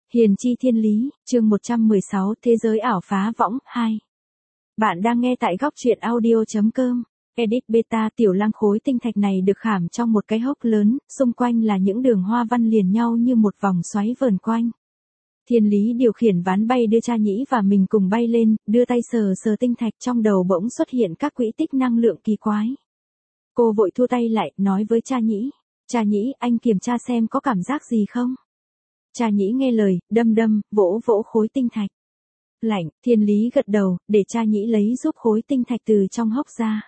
Hiền chi thiên lý, chương 116, Thế giới ảo phá võng 2. Bạn đang nghe tại góc truyện audio.com. Edit beta. Tiểu lang khối tinh thạch này được khảm trong một cái hốc lớn, xung quanh là những đường hoa văn liền nhau như một vòng xoáy vờn quanh. Thiên lý điều khiển ván bay đưa cha nhĩ và mình cùng bay lên, đưa tay sờ sờ tinh thạch, trong đầu bỗng xuất hiện các quỹ tích năng lượng kỳ quái. Cô vội thu tay lại, nói với cha nhĩ. Cha nhĩ, anh kiểm tra xem có cảm giác gì không? Cha nhĩ nghe lời, đâm đâm, vỗ vỗ khối tinh thạch. Lạnh. Thiên lý gật đầu, để cha nhĩ lấy giúp khối tinh thạch từ trong hốc ra.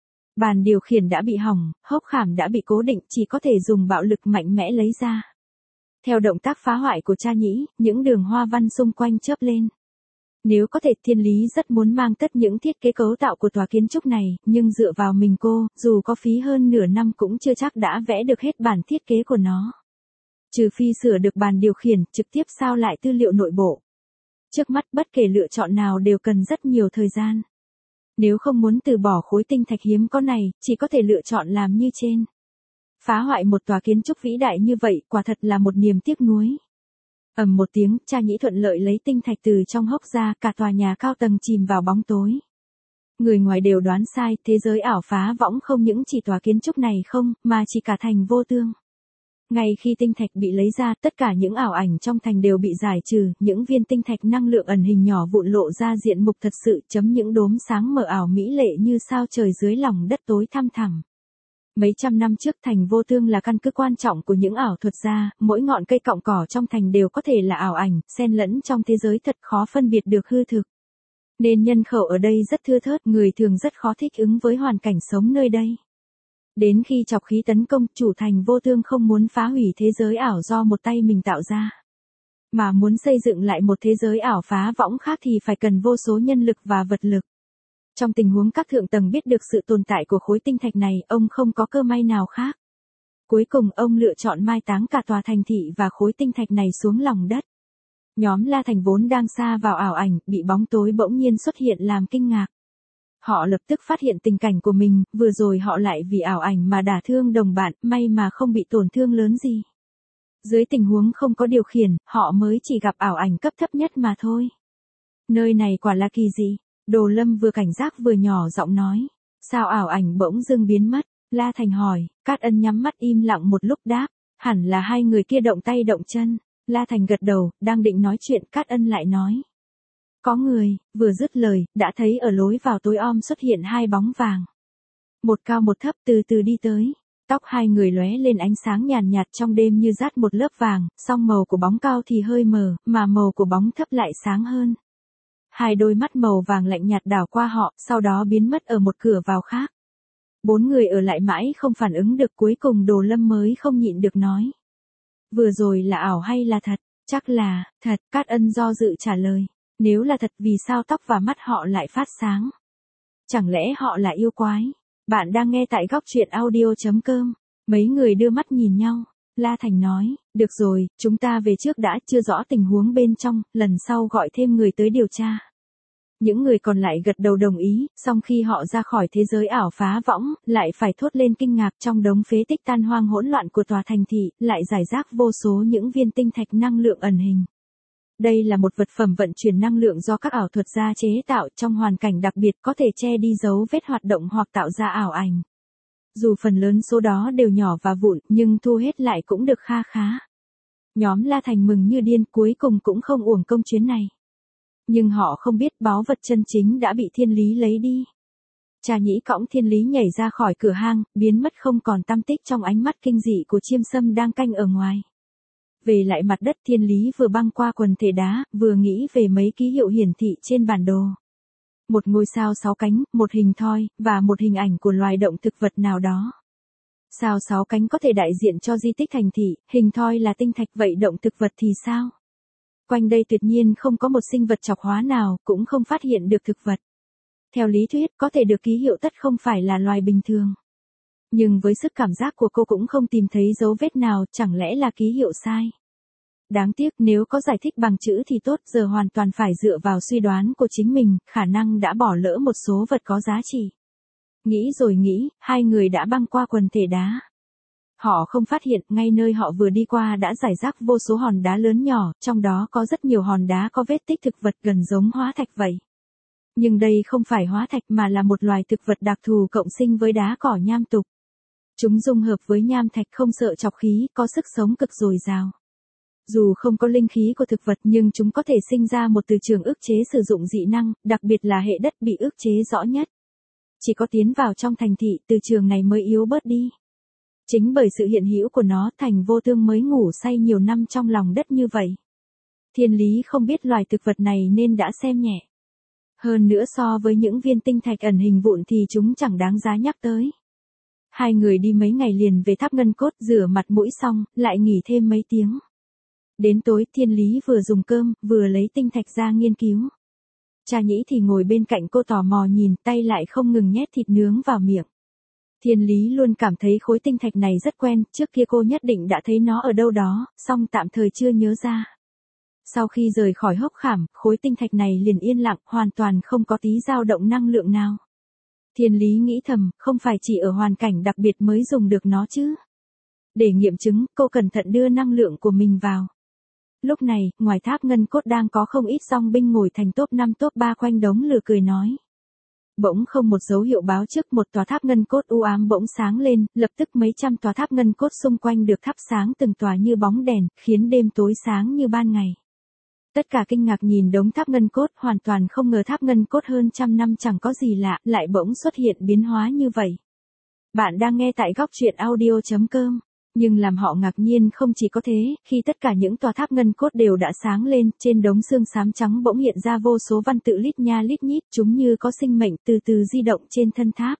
Bàn điều khiển đã bị hỏng, hốc khảm đã bị cố định, chỉ có thể dùng bạo lực mạnh mẽ lấy ra. Theo động tác phá hoại của cha nhĩ, những đường hoa văn xung quanh chớp lên. Nếu có thể, thiên lý rất muốn mang tất những thiết kế cấu tạo của tòa kiến trúc này, nhưng dựa vào mình cô, dù có phí hơn nửa năm cũng chưa chắc đã vẽ được hết bản thiết kế của nó. Trừ phi sửa được bàn điều khiển, trực tiếp sao lại tư liệu nội bộ. Trước mắt bất kể lựa chọn nào đều cần rất nhiều thời gian. Nếu không muốn từ bỏ khối tinh thạch hiếm có này, chỉ có thể lựa chọn làm như trên. Phá hoại một tòa kiến trúc vĩ đại như vậy, quả thật là một niềm tiếc nuối. Ầm một tiếng, cha nhĩ thuận lợi lấy tinh thạch từ trong hốc ra, cả tòa nhà cao tầng chìm vào bóng tối. Người ngoài đều đoán sai, thế giới ảo phá võng không những chỉ tòa kiến trúc này không, mà chỉ cả thành vô tương. Ngay khi tinh thạch bị lấy ra, tất cả những ảo ảnh trong thành đều bị giải trừ, những viên tinh thạch năng lượng ẩn hình nhỏ vụn lộ ra diện mục thật sự, những đốm sáng mờ ảo mỹ lệ như sao trời dưới lòng đất tối thăm thẳm. Mấy trăm năm trước, thành vô tương là căn cứ quan trọng của những ảo thuật gia, mỗi ngọn cây cọng cỏ trong thành đều có thể là ảo ảnh, xen lẫn trong thế giới thật khó phân biệt được hư thực. Nên nhân khẩu ở đây rất thưa thớt, người thường rất khó thích ứng với hoàn cảnh sống nơi đây. Đến khi chọc khí tấn công, chủ thành vô tương không muốn phá hủy thế giới ảo do một tay mình tạo ra, mà muốn xây dựng lại một thế giới ảo phá võng khác thì phải cần vô số nhân lực và vật lực. Trong tình huống các thượng tầng biết được sự tồn tại của khối tinh thạch này, ông không có cơ may nào khác. Cuối cùng ông lựa chọn mai táng cả tòa thành thị và khối tinh thạch này xuống lòng đất. Nhóm La Thành vốn đang sa vào ảo ảnh, bị bóng tối bỗng nhiên xuất hiện làm kinh ngạc. Họ lập tức phát hiện tình cảnh của mình, vừa rồi họ lại vì ảo ảnh mà đả thương đồng bạn, may mà không bị tổn thương lớn gì. Dưới tình huống không có điều khiển, họ mới chỉ gặp ảo ảnh cấp thấp nhất mà thôi. Nơi này quả là kỳ dị. Đồ Lâm vừa cảnh giác vừa nhỏ giọng nói. Sao ảo ảnh bỗng dưng biến mất? La Thành hỏi. Cát Ân nhắm mắt im lặng một lúc đáp. Hẳn là hai người kia động tay động chân. La Thành gật đầu, đang định nói chuyện, Cát Ân lại nói. Có người. Vừa dứt lời, đã thấy ở lối vào tối om xuất hiện hai bóng vàng. Một cao một thấp từ từ đi tới. Tóc hai người lóe lên ánh sáng nhàn nhạt trong đêm như dát một lớp vàng, song màu của bóng cao thì hơi mờ, mà màu của bóng thấp lại sáng hơn. Hai đôi mắt màu vàng lạnh nhạt đảo qua họ, sau đó biến mất ở một cửa vào khác. Bốn người ở lại mãi không phản ứng được, cuối cùng Đồ Lâm mới không nhịn được nói. Vừa rồi là ảo hay là thật? Chắc là thật, Cát Ân do dự trả lời. Nếu là thật, vì sao tóc và mắt họ lại phát sáng? Chẳng lẽ họ là yêu quái? Bạn đang nghe tại góc truyện audio.com. Mấy người đưa mắt nhìn nhau. La Thành nói, được rồi, chúng ta về trước đã, chưa rõ tình huống bên trong, lần sau gọi thêm người tới điều tra. Những người còn lại gật đầu đồng ý, song khi họ ra khỏi thế giới ảo phá võng, lại phải thốt lên kinh ngạc, trong đống phế tích tan hoang hỗn loạn của tòa thành thị, lại rải rác vô số những viên tinh thạch năng lượng ẩn hình. Đây là một vật phẩm vận chuyển năng lượng do các ảo thuật gia chế tạo, trong hoàn cảnh đặc biệt có thể che đi dấu vết hoạt động hoặc tạo ra ảo ảnh. Dù phần lớn số đó đều nhỏ và vụn, nhưng thu hết lại cũng được kha khá. Nhóm La Thành mừng như điên, cuối cùng cũng không uổng công chuyến này. Nhưng họ không biết báu vật chân chính đã bị thiên lý lấy đi. Cha nhĩ cõng thiên lý nhảy ra khỏi cửa hang, biến mất không còn tăm tích trong ánh mắt kinh dị của chiêm sâm đang canh ở ngoài. Về lại mặt đất, thiên lý vừa băng qua quần thể đá, vừa nghĩ về mấy ký hiệu hiển thị trên bản đồ. Một ngôi sao 6 cánh, một hình thoi, và một hình ảnh của loài động thực vật nào đó. Sao 6 cánh có thể đại diện cho di tích thành thị, hình thoi là tinh thạch, vậy động thực vật thì sao? Quanh đây tuyệt nhiên không có một sinh vật chọc hóa nào, cũng không phát hiện được thực vật. Theo lý thuyết, có thể được ký hiệu tất không phải là loài bình thường. Nhưng với sức cảm giác của cô cũng không tìm thấy dấu vết nào, chẳng lẽ là ký hiệu sai? Đáng tiếc, nếu có giải thích bằng chữ thì tốt, giờ hoàn toàn phải dựa vào suy đoán của chính mình, khả năng đã bỏ lỡ một số vật có giá trị. Nghĩ rồi nghĩ, hai người đã băng qua quần thể đá. Họ không phát hiện, ngay nơi họ vừa đi qua đã rải rác vô số hòn đá lớn nhỏ, trong đó có rất nhiều hòn đá có vết tích thực vật gần giống hóa thạch vậy. Nhưng đây không phải hóa thạch mà là một loài thực vật đặc thù cộng sinh với đá cỏ nham tục. Chúng dung hợp với nham thạch không sợ chọc khí, có sức sống cực dồi dào. Dù không có linh khí của thực vật nhưng chúng có thể sinh ra một từ trường ức chế sử dụng dị năng, đặc biệt là hệ đất bị ức chế rõ nhất. Chỉ có tiến vào trong thành thị từ trường này mới yếu bớt đi. Chính bởi sự hiện hữu của nó Thành Vô Tương mới ngủ say nhiều năm trong lòng đất như vậy. Thiên Lý không biết loài thực vật này nên đã xem nhẹ. Hơn nữa so với những viên tinh thạch ẩn hình vụn thì chúng chẳng đáng giá nhắc tới. Hai người đi mấy ngày liền về tháp ngân cốt rửa mặt mũi xong, lại nghỉ thêm mấy tiếng. Đến tối Thiên Lý vừa dùng cơm, vừa lấy tinh thạch ra nghiên cứu. Cha Nhĩ thì ngồi bên cạnh cô tò mò nhìn, tay lại không ngừng nhét thịt nướng vào miệng. Thiên Lý luôn cảm thấy khối tinh thạch này rất quen, trước kia cô nhất định đã thấy nó ở đâu đó, song tạm thời chưa nhớ ra. Sau khi rời khỏi hốc khảm, khối tinh thạch này liền yên lặng, hoàn toàn không có tí dao động năng lượng nào. Thiên Lý nghĩ thầm, không phải chỉ ở hoàn cảnh đặc biệt mới dùng được nó chứ. Để nghiệm chứng, cô cẩn thận đưa năng lượng của mình vào. Lúc này, ngoài tháp ngân cốt đang có không ít dòng binh ngồi thành top 5 top 3 quanh đống lửa cười nói. Bỗng không một dấu hiệu báo trước một tòa tháp ngân cốt u ám bỗng sáng lên, lập tức mấy trăm tòa tháp ngân cốt xung quanh được thắp sáng từng tòa như bóng đèn, khiến đêm tối sáng như ban ngày. Tất cả kinh ngạc nhìn đống tháp ngân cốt, hoàn toàn không ngờ tháp ngân cốt hơn trăm năm chẳng có gì lạ, lại bỗng xuất hiện biến hóa như vậy. Bạn đang nghe tại góc truyện audio.com. Nhưng làm họ ngạc nhiên không chỉ có thế, khi tất cả những tòa tháp ngân cốt đều đã sáng lên, trên đống xương xám trắng bỗng hiện ra vô số văn tự lít nha lít nhít, chúng như có sinh mệnh từ từ di động trên thân tháp.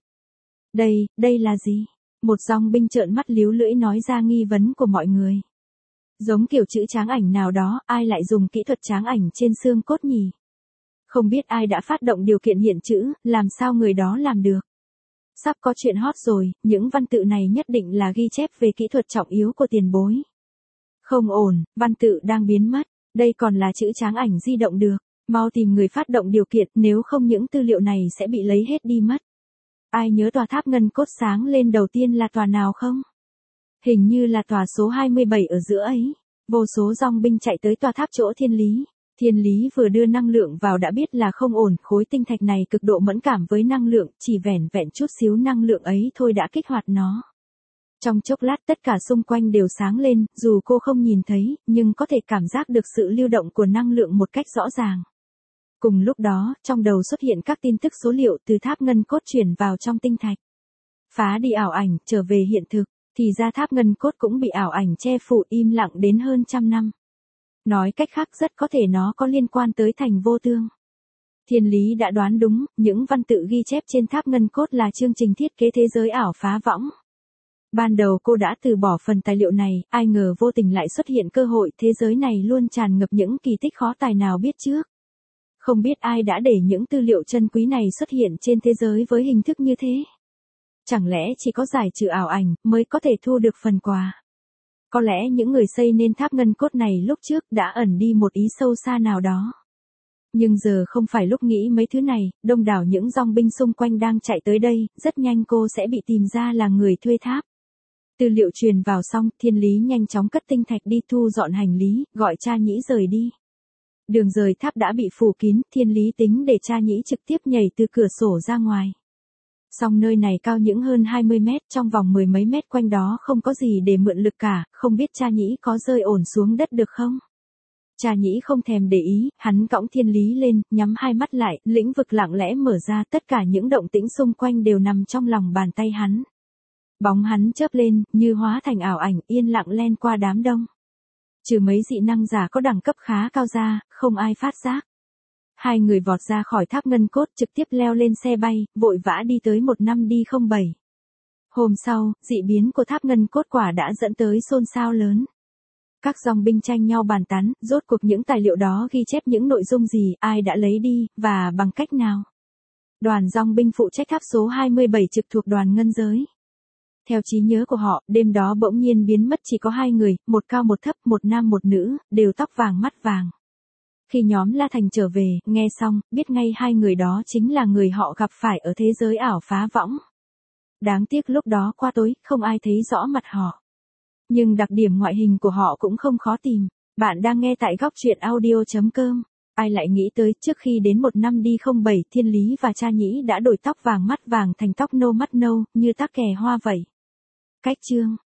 Đây là gì? Một dòng binh trợn mắt líu lưỡi nói ra nghi vấn của mọi người. Giống kiểu chữ tráng ảnh nào đó, ai lại dùng kỹ thuật tráng ảnh trên xương cốt nhỉ? Không biết ai đã phát động điều kiện hiện chữ, làm sao người đó làm được? Sắp có chuyện hot rồi, những văn tự này nhất định là ghi chép về kỹ thuật trọng yếu của tiền bối. Không ổn, văn tự đang biến mất, đây còn là chữ tráng ảnh di động được, mau tìm người phát động điều kiện nếu không những tư liệu này sẽ bị lấy hết đi mất. Ai nhớ tòa tháp ngân cốt sáng lên đầu tiên là tòa nào không? Hình như là tòa số 27 ở giữa ấy, vô số dòng binh chạy tới tòa tháp chỗ Thiên Lý. Thiên Lý vừa đưa năng lượng vào đã biết là không ổn, khối tinh thạch này cực độ mẫn cảm với năng lượng, chỉ vẻn vẹn chút xíu năng lượng ấy thôi đã kích hoạt nó. Trong chốc lát tất cả xung quanh đều sáng lên, dù cô không nhìn thấy, nhưng có thể cảm giác được sự lưu động của năng lượng một cách rõ ràng. Cùng lúc đó, trong đầu xuất hiện các tin tức số liệu từ tháp ngân cốt chuyển vào trong tinh thạch. Phá đi ảo ảnh, trở về hiện thực, thì ra tháp ngân cốt cũng bị ảo ảnh che phủ im lặng đến hơn trăm năm. Nói cách khác rất có thể nó có liên quan tới Thành Vô Tương. Thiên Lý đã đoán đúng, những văn tự ghi chép trên tháp ngân cốt là chương trình thiết kế thế giới ảo phá võng. Ban đầu cô đã từ bỏ phần tài liệu này, ai ngờ vô tình lại xuất hiện cơ hội, thế giới này luôn tràn ngập những kỳ tích khó tài nào biết trước. Không biết ai đã để những tư liệu chân quý này xuất hiện trên thế giới với hình thức như thế. Chẳng lẽ chỉ có giải trừ ảo ảnh mới có thể thu được phần quà. Có lẽ những người xây nên tháp ngân cốt này lúc trước đã ẩn đi một ý sâu xa nào đó. Nhưng giờ không phải lúc nghĩ mấy thứ này, đông đảo những dòng binh xung quanh đang chạy tới đây, rất nhanh cô sẽ bị tìm ra là người thuê tháp. Tư liệu truyền vào xong, Thiên Lý nhanh chóng cất tinh thạch đi thu dọn hành lý, gọi cha Nhĩ rời đi. Đường rời tháp đã bị phủ kín, Thiên Lý tính để cha Nhĩ trực tiếp nhảy từ cửa sổ ra ngoài. Song nơi này cao những hơn 20 mét, trong vòng mười mấy mét quanh đó không có gì để mượn lực cả, không biết cha Nhĩ có rơi ổn xuống đất được không? Cha Nhĩ không thèm để ý, hắn cõng Thiên Lý lên, nhắm hai mắt lại, lĩnh vực lặng lẽ mở ra, tất cả những động tĩnh xung quanh đều nằm trong lòng bàn tay hắn. Bóng hắn chớp lên, như hóa thành ảo ảnh, yên lặng len qua đám đông. Trừ mấy dị năng giả có đẳng cấp khá cao ra, không ai phát giác. Hai người vọt ra khỏi tháp ngân cốt trực tiếp leo lên xe bay, vội vã đi tới 15D07. Hôm sau, dị biến của tháp ngân cốt quả đã dẫn tới xôn xao lớn. Các dòng binh tranh nhau bàn tán, rốt cuộc những tài liệu đó ghi chép những nội dung gì, ai đã lấy đi, và bằng cách nào. Đoàn dòng binh phụ trách tháp số 27 trực thuộc đoàn ngân giới. Theo trí nhớ của họ, đêm đó bỗng nhiên biến mất chỉ có hai người, một cao một thấp, một nam một nữ, đều tóc vàng mắt vàng. Khi nhóm La Thành trở về, nghe xong, biết ngay hai người đó chính là người họ gặp phải ở thế giới ảo phá võng. Đáng tiếc lúc đó qua tối, không ai thấy rõ mặt họ. Nhưng đặc điểm ngoại hình của họ cũng không khó tìm. Bạn đang nghe tại góc truyện audio.com. Ai lại nghĩ tới trước khi đến một năm đi 07 Thiên Lý và Cha Nhĩ đã đổi tóc vàng mắt vàng thành tóc nâu mắt nâu như tắc kè hoa vậy. Cách chương